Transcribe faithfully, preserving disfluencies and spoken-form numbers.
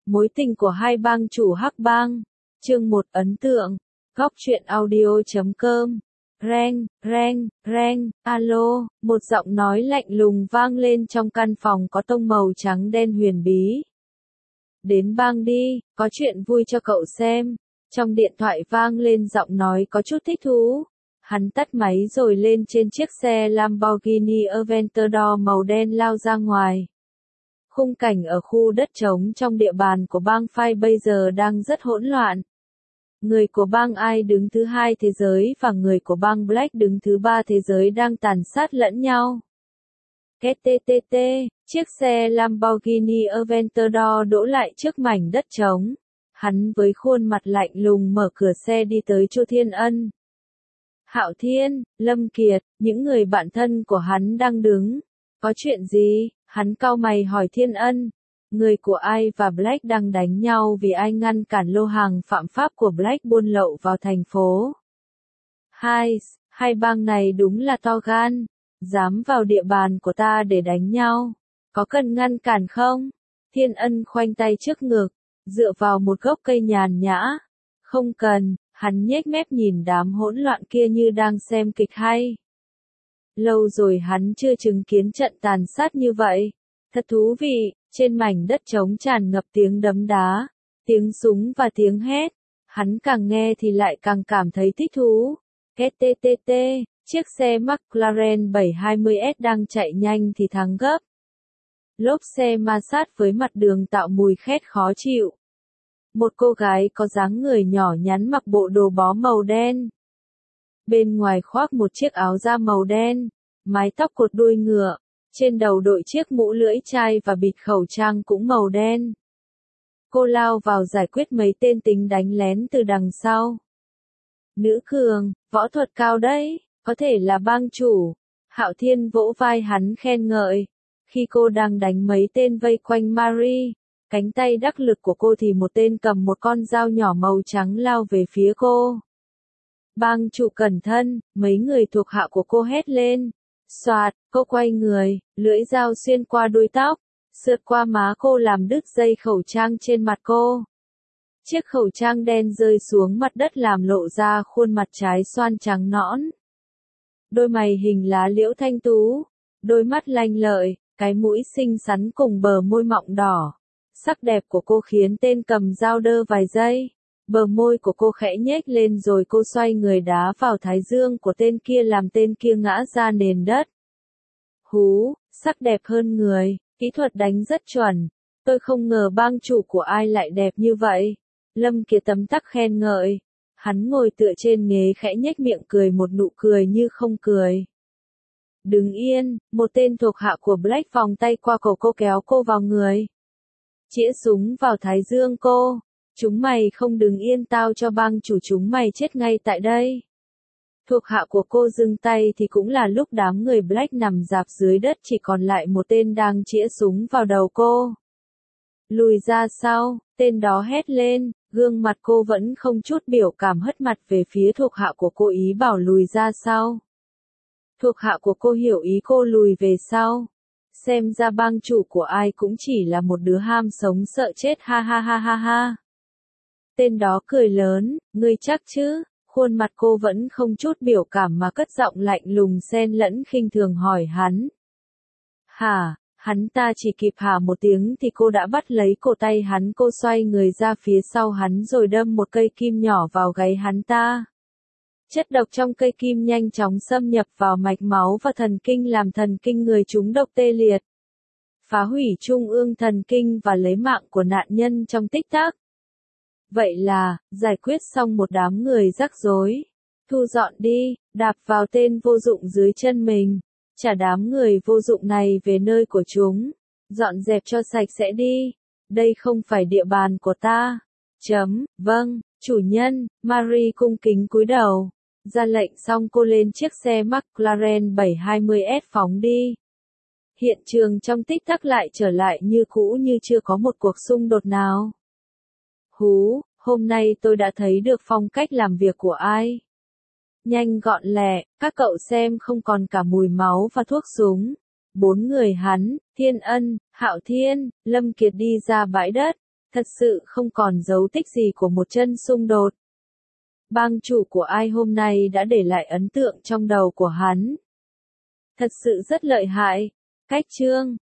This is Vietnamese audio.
Mối tình của hai bang chủ Hắc Bang. Chương một ấn tượng. Góc truyện audio chấm com. Reng, reng, reng, alo, một giọng nói lạnh lùng vang lên trong căn phòng có tông màu trắng đen huyền bí. Đến bang đi, có chuyện vui cho cậu xem. Trong điện thoại vang lên giọng nói có chút thích thú. Hắn tắt máy rồi lên trên chiếc xe Lamborghini Aventador màu đen lao ra ngoài. Khung cảnh ở khu đất trống trong địa bàn của bang Phai bây giờ đang rất hỗn loạn. Người của bang Ai đứng thứ hai thế giới và người của bang Black đứng thứ ba thế giới đang tàn sát lẫn nhau. Két tê tê tê, chiếc xe Lamborghini Aventador đỗ lại trước mảnh đất trống. Hắn với khuôn mặt lạnh lùng mở cửa xe đi tới chỗ Thiên Ân. Hạo Thiên, Lâm Kiệt, những người bạn thân của hắn đang đứng. Có chuyện gì? Hắn cau mày hỏi Thiên Ân. Người của Ai và Black đang đánh nhau vì Ai ngăn cản lô hàng phạm pháp của Black buôn lậu vào thành phố. Hai, hai bang này đúng là to gan, dám vào địa bàn của ta để đánh nhau. Có cần ngăn cản không? Thiên Ân khoanh tay trước ngực, dựa vào một gốc cây nhàn nhã. Không cần, hắn nhếch mép nhìn đám hỗn loạn kia như đang xem kịch hay. Lâu rồi hắn chưa chứng kiến trận tàn sát như vậy. Thật thú vị, trên mảnh đất trống tràn ngập tiếng đấm đá, tiếng súng và tiếng hét. Hắn càng nghe thì lại càng cảm thấy thích thú. Két tê tê tê, chiếc xe McLaren bảy hai mươi S đang chạy nhanh thì thắng gấp. Lốp xe ma sát với mặt đường tạo mùi khét khó chịu. Một cô gái có dáng người nhỏ nhắn mặc bộ đồ bó màu đen. Bên ngoài khoác một chiếc áo da màu đen, mái tóc cột đuôi ngựa, trên đầu đội chiếc mũ lưỡi chai và bịt khẩu trang cũng màu đen. Cô lao vào giải quyết mấy tên tính đánh lén từ đằng sau. Nữ cường, võ thuật cao đấy, có thể là bang chủ. Hạo Thiên vỗ vai hắn khen ngợi. Khi cô đang đánh mấy tên vây quanh Marie, cánh tay đắc lực của cô thì một tên cầm một con dao nhỏ màu trắng lao về phía cô. Bang chủ cẩn thận, mấy người thuộc hạ của cô hét lên. Soạt, cô quay người, lưỡi dao xuyên qua đuôi tóc, sượt qua má cô làm đứt dây khẩu trang trên mặt cô. Chiếc khẩu trang đen rơi xuống mặt đất làm lộ ra khuôn mặt trái xoan trắng nõn. Đôi mày hình lá liễu thanh tú, đôi mắt lanh lợi, cái mũi xinh xắn cùng bờ môi mọng đỏ. Sắc đẹp của cô khiến tên cầm dao đơ vài giây. Bờ môi của cô khẽ nhếch lên rồi cô xoay người đá vào thái dương của tên kia làm tên kia ngã ra nền đất. Hú, sắc đẹp hơn người, kỹ thuật đánh rất chuẩn. Tôi không ngờ bang chủ của Ai lại đẹp như vậy. Lâm Kiệt tấm tắc khen ngợi. Hắn ngồi tựa trên ghế khẽ nhếch miệng cười một nụ cười như không cười. Đứng yên, một tên thuộc hạ của Black vòng tay qua cổ cô kéo cô vào người. Chĩa súng vào thái dương cô. Chúng mày không đứng yên tao cho bang chủ chúng mày chết ngay tại đây. Thuộc hạ của cô dừng tay thì cũng là lúc đám người Black nằm rạp dưới đất chỉ còn lại một tên đang chĩa súng vào đầu cô. Lùi ra sau, tên đó hét lên, gương mặt cô vẫn không chút biểu cảm hất mặt về phía thuộc hạ của cô ý bảo lùi ra sau. Thuộc hạ của cô hiểu ý cô lùi về sau. Xem ra bang chủ của Ai cũng chỉ là một đứa ham sống sợ chết ha ha ha ha ha. Tên đó cười lớn, ngươi chắc chứ? Khuôn mặt cô vẫn không chút biểu cảm mà cất giọng lạnh lùng xen lẫn khinh thường hỏi hắn. Hả, hắn ta chỉ kịp hả một tiếng thì cô đã bắt lấy cổ tay hắn, cô xoay người ra phía sau hắn rồi đâm một cây kim nhỏ vào gáy hắn ta. Chất độc trong cây kim nhanh chóng xâm nhập vào mạch máu và thần kinh làm thần kinh người trúng độc tê liệt. Phá hủy trung ương thần kinh và lấy mạng của nạn nhân trong tích tắc. Vậy là, giải quyết xong một đám người rắc rối. Thu dọn đi, đạp vào tên vô dụng dưới chân mình. Trả đám người vô dụng này về nơi của chúng. Dọn dẹp cho sạch sẽ đi. Đây không phải địa bàn của ta. Chấm, vâng, chủ nhân, Marie cung kính cúi đầu. Ra lệnh xong cô lên chiếc xe McLaren bảy hai mươi S phóng đi. Hiện trường trong tích tắc lại trở lại như cũ như chưa có một cuộc xung đột nào. Hú, hôm nay tôi đã thấy được phong cách làm việc của Ai. Nhanh gọn lẹ, các cậu xem không còn cả mùi máu và thuốc súng. Bốn người hắn, Thiên Ân, Hạo Thiên, Lâm Kiệt đi ra bãi đất. Thật sự không còn dấu tích gì của một chân xung đột. Bang chủ của ai hôm nay đã để lại ấn tượng trong đầu của hắn. Thật sự rất lợi hại. Cách chương